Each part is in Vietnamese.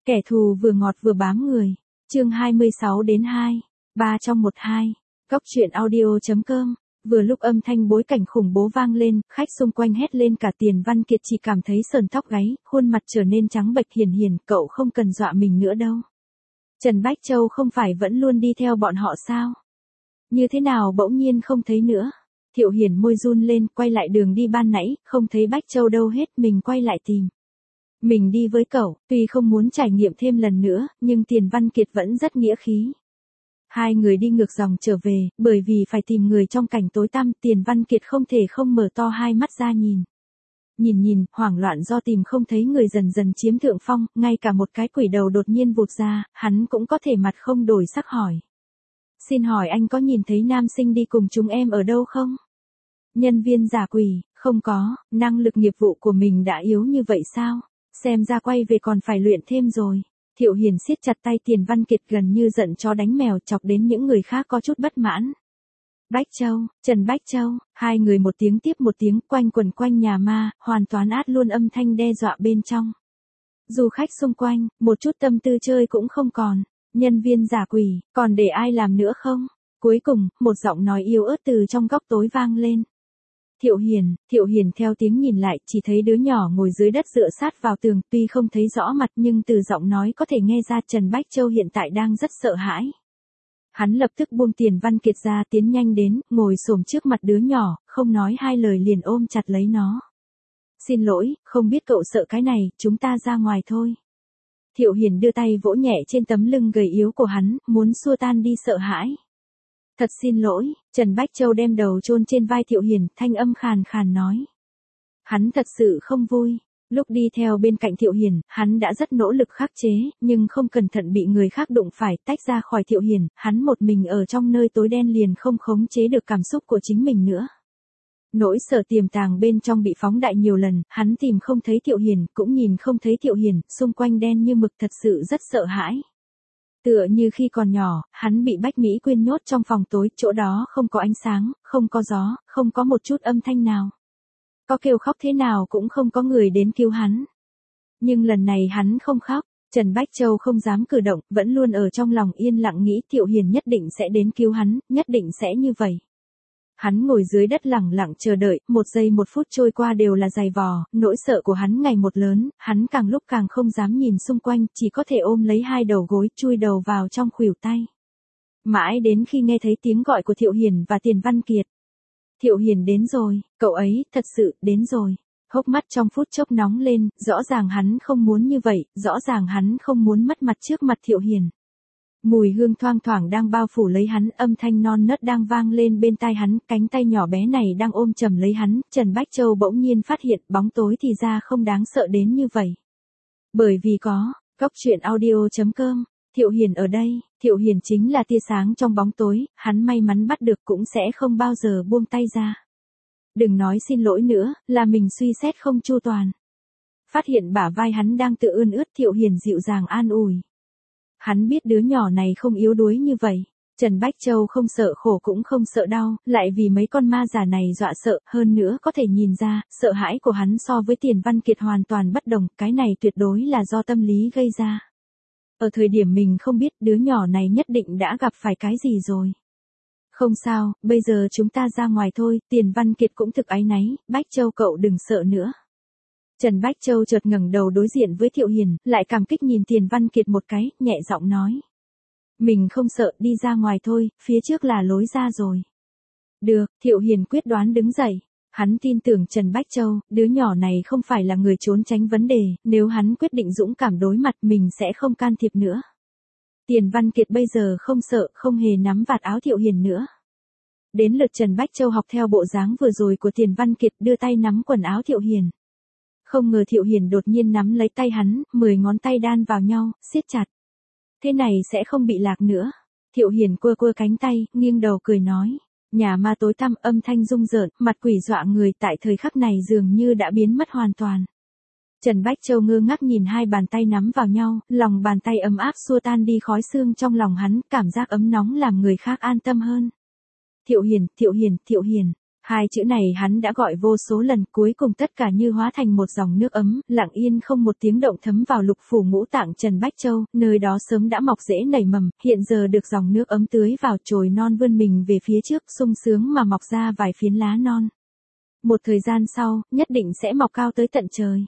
Kẻ thù vừa ngọt vừa bám người. Chương 26-2. 3 trong 1-2. Góc truyện audio.com. Vừa lúc âm thanh bối cảnh khủng bố vang lên, khách xung quanh hét lên cả Tiền Văn Kiệt chỉ cảm thấy sờn tóc gáy, khuôn mặt trở nên trắng bệch. Hiền, cậu không cần dọa mình nữa đâu. Trần Bách Châu không phải vẫn luôn đi theo bọn họ sao? Như thế nào bỗng nhiên không thấy nữa? Thiệu Hiền môi run lên, quay lại đường đi ban nãy, không thấy Bách Châu đâu hết, mình quay lại tìm. Mình đi với cậu, tuy không muốn trải nghiệm thêm lần nữa, nhưng Tiền Văn Kiệt vẫn rất nghĩa khí. Hai người đi ngược dòng trở về, bởi vì phải tìm người trong cảnh tối tăm, Tiền Văn Kiệt không thể không mở to hai mắt ra nhìn. Nhìn, hoảng loạn do tìm không thấy người dần dần chiếm thượng phong, ngay cả một cái quỷ đầu đột nhiên vụt ra, hắn cũng có thể mặt không đổi sắc hỏi. Xin hỏi anh có nhìn thấy nam sinh đi cùng chúng em ở đâu không? Nhân viên giả quỷ, không có, năng lực nghiệp vụ của mình đã yếu như vậy sao? Xem ra quay về còn phải luyện thêm rồi. Thiệu Hiền siết chặt tay Tiền Văn Kiệt gần như giận chó đánh mèo, chọc đến những người khác có chút bất mãn. Bách Châu, Trần Bách Châu, hai người một tiếng tiếp một tiếng quanh quẩn quanh nhà ma, hoàn toàn át luôn âm thanh đe dọa bên trong. Du khách xung quanh, một chút tâm tư chơi cũng không còn. Nhân viên giả quỷ, còn để ai làm nữa không? Cuối cùng, một giọng nói yếu ớt từ trong góc tối vang lên. Thiệu Hiền theo tiếng nhìn lại, chỉ thấy đứa nhỏ ngồi dưới đất dựa sát vào tường, tuy không thấy rõ mặt nhưng từ giọng nói có thể nghe ra Trần Bách Châu hiện tại đang rất sợ hãi. Hắn lập tức buông Tiền Văn Kiệt ra, tiến nhanh đến, ngồi xổm trước mặt đứa nhỏ, không nói hai lời liền ôm chặt lấy nó. Xin lỗi, không biết cậu sợ cái này, chúng ta ra ngoài thôi. Thiệu Hiền đưa tay vỗ nhẹ trên tấm lưng gầy yếu của hắn, muốn xua tan đi sợ hãi. Thật xin lỗi, Trần Bách Châu đem đầu chôn trên vai Thiệu Hiền, thanh âm khàn khàn nói. Hắn thật sự không vui. Lúc đi theo bên cạnh Thiệu Hiền, hắn đã rất nỗ lực khắc chế, nhưng không cẩn thận bị người khác đụng phải, tách ra khỏi Thiệu Hiền, hắn một mình ở trong nơi tối đen liền không khống chế được cảm xúc của chính mình nữa. Nỗi sợ tiềm tàng bên trong bị phóng đại nhiều lần, hắn tìm không thấy Thiệu Hiền, cũng nhìn không thấy Thiệu Hiền, xung quanh đen như mực, thật sự rất sợ hãi. Tựa như khi còn nhỏ, hắn bị Bách Mỹ Quyên nhốt trong phòng tối, chỗ đó không có ánh sáng, không có gió, không có một chút âm thanh nào. Có kêu khóc thế nào cũng không có người đến cứu hắn. Nhưng lần này hắn không khóc, Trần Bách Châu không dám cử động, vẫn luôn ở trong lòng yên lặng nghĩ Thiệu Hiền nhất định sẽ đến cứu hắn, nhất định sẽ như vậy. Hắn ngồi dưới đất lẳng lặng chờ đợi, 1 giây 1 phút trôi qua đều là dày vò, nỗi sợ của hắn ngày một lớn, hắn càng lúc càng không dám nhìn xung quanh, chỉ có thể ôm lấy hai đầu gối, chui đầu vào trong khuỷu tay. Mãi đến khi nghe thấy tiếng gọi của Thiệu Hiền và Tiền Văn Kiệt. Thiệu Hiền đến rồi, cậu ấy, thật sự, đến rồi. Hốc mắt trong phút chốc nóng lên, rõ ràng hắn không muốn như vậy, rõ ràng hắn không muốn mất mặt trước mặt Thiệu Hiền. Mùi hương thoang thoảng đang bao phủ lấy hắn, âm thanh non nớt đang vang lên bên tai hắn, cánh tay nhỏ bé này đang ôm chầm lấy hắn, Trần Bách Châu bỗng nhiên phát hiện bóng tối thì ra không đáng sợ đến như vậy. Bởi vì có, góc truyện audio.com, Thiệu Hiền ở đây, Thiệu Hiền chính là tia sáng trong bóng tối, hắn may mắn bắt được cũng sẽ không bao giờ buông tay ra. Đừng nói xin lỗi nữa, là mình suy xét không chu toàn. Phát hiện bả vai hắn đang tự ươn ướt, Thiệu Hiền dịu dàng an ủi. Hắn biết đứa nhỏ này không yếu đuối như vậy. Trần Bách Châu không sợ khổ cũng không sợ đau, lại vì mấy con ma già này dọa sợ, hơn nữa có thể nhìn ra, sợ hãi của hắn so với Tiền Văn Kiệt hoàn toàn bất đồng, cái này tuyệt đối là do tâm lý gây ra. Ở thời điểm mình không biết đứa nhỏ này nhất định đã gặp phải cái gì rồi. Không sao, bây giờ chúng ta ra ngoài thôi, Tiền Văn Kiệt cũng thực áy náy, Bách Châu cậu đừng sợ nữa. Trần Bách Châu chợt ngẩng đầu đối diện với Thiệu Hiền, lại cảm kích nhìn Tiền Văn Kiệt một cái, nhẹ giọng nói. Mình không sợ, đi ra ngoài thôi, phía trước là lối ra rồi. Được, Thiệu Hiền quyết đoán đứng dậy. Hắn tin tưởng Trần Bách Châu, đứa nhỏ này không phải là người trốn tránh vấn đề, nếu hắn quyết định dũng cảm đối mặt mình sẽ không can thiệp nữa. Tiền Văn Kiệt bây giờ không sợ, không hề nắm vạt áo Thiệu Hiền nữa. Đến lượt Trần Bách Châu học theo bộ dáng vừa rồi của Tiền Văn Kiệt, đưa tay nắm quần áo Thiệu Hiền. Không ngờ Thiệu Hiền đột nhiên nắm lấy tay hắn, 10 ngón tay đan vào nhau, siết chặt. Thế này sẽ không bị lạc nữa. Thiệu Hiền quơ cánh tay, nghiêng đầu cười nói. Nhà ma tối tăm, âm thanh rung rợn, mặt quỷ dọa người, tại thời khắc này dường như đã biến mất hoàn toàn. Trần Bách Châu ngơ ngác nhìn hai bàn tay nắm vào nhau, lòng bàn tay ấm áp xua tan đi khói xương trong lòng hắn, cảm giác ấm nóng làm người khác an tâm hơn. Thiệu Hiền. Hai chữ này hắn đã gọi vô số lần, cuối cùng tất cả như hóa thành một dòng nước ấm, lặng yên không một tiếng động thấm vào lục phủ ngũ tạng Trần Bách Châu, nơi đó sớm đã mọc rễ nảy mầm, hiện giờ được dòng nước ấm tưới vào, chồi non vươn mình về phía trước, sung sướng mà mọc ra vài phiến lá non. Một thời gian sau, nhất định sẽ mọc cao tới tận trời.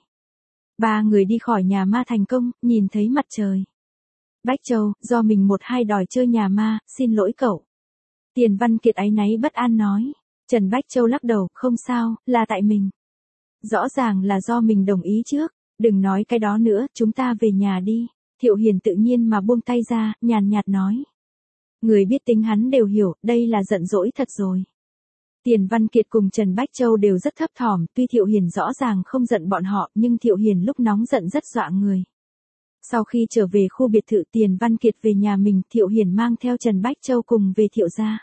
Ba người đi khỏi nhà ma thành công, nhìn thấy mặt trời. Bách Châu, do mình một hai đòi chơi nhà ma, xin lỗi cậu. Tiền Văn Kiệt áy náy bất an nói. Trần Bách Châu lắc đầu, không sao, là tại mình. Rõ ràng là do mình đồng ý trước, đừng nói cái đó nữa, chúng ta về nhà đi. Thiệu Hiền tự nhiên mà buông tay ra, nhàn nhạt nói. Người biết tính hắn đều hiểu, đây là giận dỗi thật rồi. Tiền Văn Kiệt cùng Trần Bách Châu đều rất thấp thỏm, tuy Thiệu Hiền rõ ràng không giận bọn họ, nhưng Thiệu Hiền lúc nóng giận rất dọa người. Sau khi trở về khu biệt thự Tiền Văn Kiệt về nhà mình, Thiệu Hiền mang theo Trần Bách Châu cùng về Thiệu gia.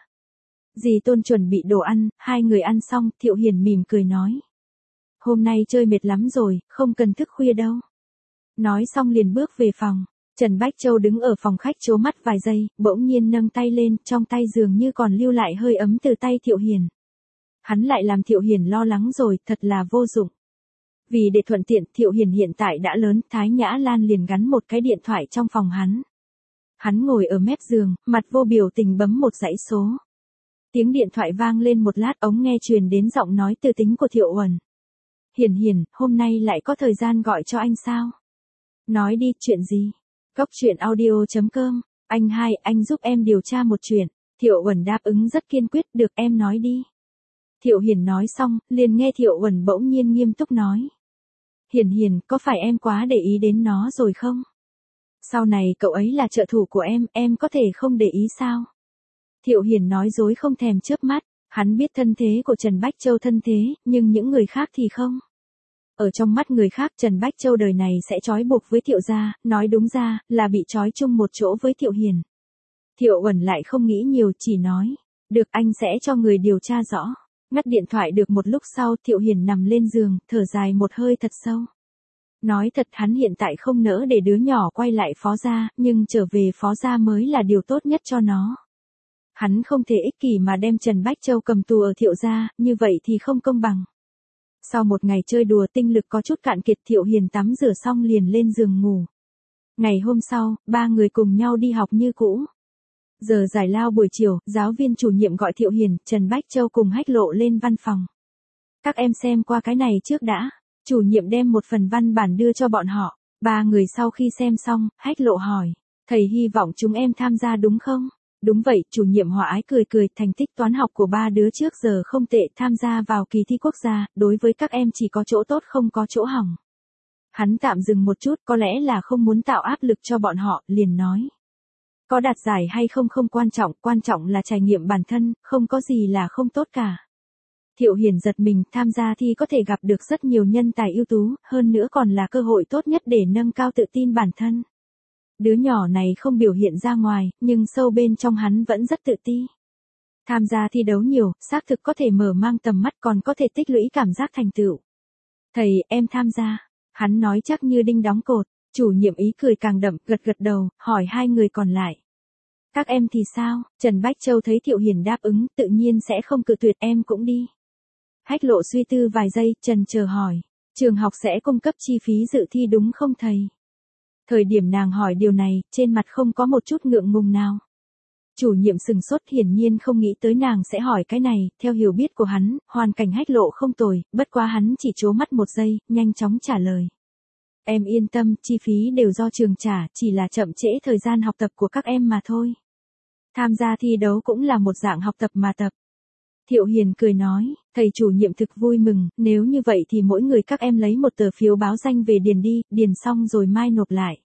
Dì Tôn chuẩn bị đồ ăn, hai người ăn xong, Thiệu Hiền mỉm cười nói. Hôm nay chơi mệt lắm rồi, không cần thức khuya đâu. Nói xong liền bước về phòng. Trần Bách Châu đứng ở phòng khách trố mắt vài giây, bỗng nhiên nâng tay lên, trong tay dường như còn lưu lại hơi ấm từ tay Thiệu Hiền. Hắn lại làm Thiệu Hiền lo lắng rồi, thật là vô dụng. Vì để thuận tiện, Thiệu Hiền hiện tại đã lớn, Thái Nhã Lan liền gắn một cái điện thoại trong phòng hắn. Hắn ngồi ở mép giường, mặt vô biểu tình bấm một dãy số. Tiếng điện thoại vang lên một lát, ống nghe truyền đến giọng nói tư tính của Thiệu Uẩn. Hiền, hôm nay lại có thời gian gọi cho anh sao? Nói đi, chuyện gì? Cốc truyện audio.com, anh hai, anh giúp em điều tra một chuyện. Thiệu Uẩn đáp ứng rất kiên quyết, được em nói đi. Thiệu Hiền nói xong, liền nghe Thiệu Uẩn bỗng nhiên nghiêm túc nói. Hiền, có phải em quá để ý đến nó rồi không? Sau này cậu ấy là trợ thủ của em có thể không để ý sao? Thiệu Hiền nói dối không thèm chớp mắt, hắn biết thân thế của Trần Bách Châu thân thế, nhưng những người khác thì không. Ở trong mắt người khác Trần Bách Châu đời này sẽ trói buộc với Thiệu gia, nói đúng ra, là bị trói chung một chỗ với Thiệu Hiền. Thiệu Uẩn lại không nghĩ nhiều, chỉ nói, được anh sẽ cho người điều tra rõ. Ngắt điện thoại được một lúc sau, Thiệu Hiền nằm lên giường, thở dài một hơi thật sâu. Nói thật hắn hiện tại không nỡ để đứa nhỏ quay lại Phó gia, nhưng trở về Phó gia mới là điều tốt nhất cho nó. Hắn không thể ích kỷ mà đem Trần Bách Châu cầm tù ở Thiệu gia, như vậy thì không công bằng. Sau một ngày chơi đùa tinh lực có chút cạn kiệt, Thiệu Hiền tắm rửa xong liền lên giường ngủ. Ngày hôm sau, ba người cùng nhau đi học như cũ. Giờ giải lao buổi chiều, giáo viên chủ nhiệm gọi Thiệu Hiền, Trần Bách Châu cùng Hách Lộ lên văn phòng. Các em xem qua cái này trước đã. Chủ nhiệm đem một phần văn bản đưa cho bọn họ. Ba người sau khi xem xong, Hách Lộ hỏi. Thầy hy vọng chúng em tham gia đúng không? Đúng vậy, chủ nhiệm hòa ái cười, thành tích toán học của ba đứa trước giờ không tệ, tham gia vào kỳ thi quốc gia, đối với các em chỉ có chỗ tốt không có chỗ hỏng. Hắn tạm dừng một chút, có lẽ là không muốn tạo áp lực cho bọn họ, liền nói. Có đạt giải hay không không quan trọng là trải nghiệm bản thân, không có gì là không tốt cả. Thiệu Hiền giật mình, tham gia thi có thể gặp được rất nhiều nhân tài ưu tú, hơn nữa còn là cơ hội tốt nhất để nâng cao tự tin bản thân. Đứa nhỏ này không biểu hiện ra ngoài, nhưng sâu bên trong hắn vẫn rất tự ti. Tham gia thi đấu nhiều, xác thực có thể mở mang tầm mắt, còn có thể tích lũy cảm giác thành tựu. Thầy, em tham gia. Hắn nói chắc như đinh đóng cột. Chủ nhiệm ý cười càng đậm, gật đầu, hỏi hai người còn lại. Các em thì sao? Trần Bách Châu thấy Thiệu Hiền đáp ứng, tự nhiên sẽ không cự tuyệt, em cũng đi. Hách Lộ suy tư vài giây, chần chờ hỏi. Trường học sẽ cung cấp chi phí dự thi đúng không thầy? Thời điểm nàng hỏi điều này, trên mặt không có một chút ngượng ngùng nào. Chủ nhiệm sừng sốt, hiển nhiên không nghĩ tới nàng sẽ hỏi cái này, theo hiểu biết của hắn, hoàn cảnh Hách Lộ không tồi, bất quá hắn chỉ trố mắt một giây, nhanh chóng trả lời. Em yên tâm, chi phí đều do trường trả, chỉ là chậm trễ thời gian học tập của các em mà thôi. Tham gia thi đấu cũng là một dạng học tập mà tập. Thiệu Hiền cười nói, thầy chủ nhiệm thực vui mừng, nếu như vậy thì mỗi người các em lấy một tờ phiếu báo danh về điền đi, điền xong rồi mai nộp lại.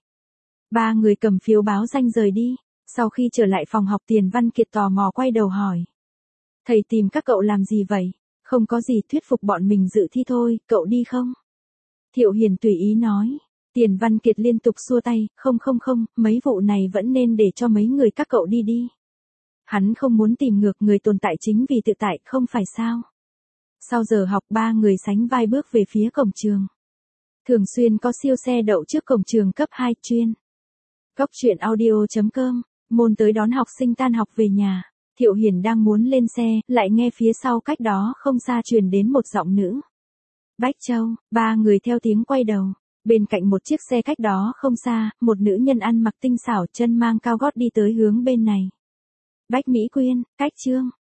Ba người cầm phiếu báo danh rời đi, sau khi trở lại phòng học Tiền Văn Kiệt tò mò quay đầu hỏi. Thầy tìm các cậu làm gì vậy? Không có gì, thuyết phục bọn mình dự thi thôi, cậu đi không? Thiệu Hiền tùy ý nói. Tiền Văn Kiệt liên tục xua tay, không, mấy vụ này vẫn nên để cho mấy người các cậu đi. Hắn không muốn tìm ngược, người tồn tại chính vì tự tại, không phải sao? Sau giờ học ba người sánh vai bước về phía cổng trường. Thường xuyên có siêu xe đậu trước cổng trường cấp 2 chuyên. Cốc truyện audio.com, môn tới đón học sinh tan học về nhà. Thiệu Hiền đang muốn lên xe, lại nghe phía sau cách đó không xa truyền đến một giọng nữ. Bách Châu, ba người theo tiếng quay đầu. Bên cạnh một chiếc xe cách đó không xa, một nữ nhân ăn mặc tinh xảo chân mang cao gót đi tới hướng bên này. Bách Mỹ Quyên, Cách Trương.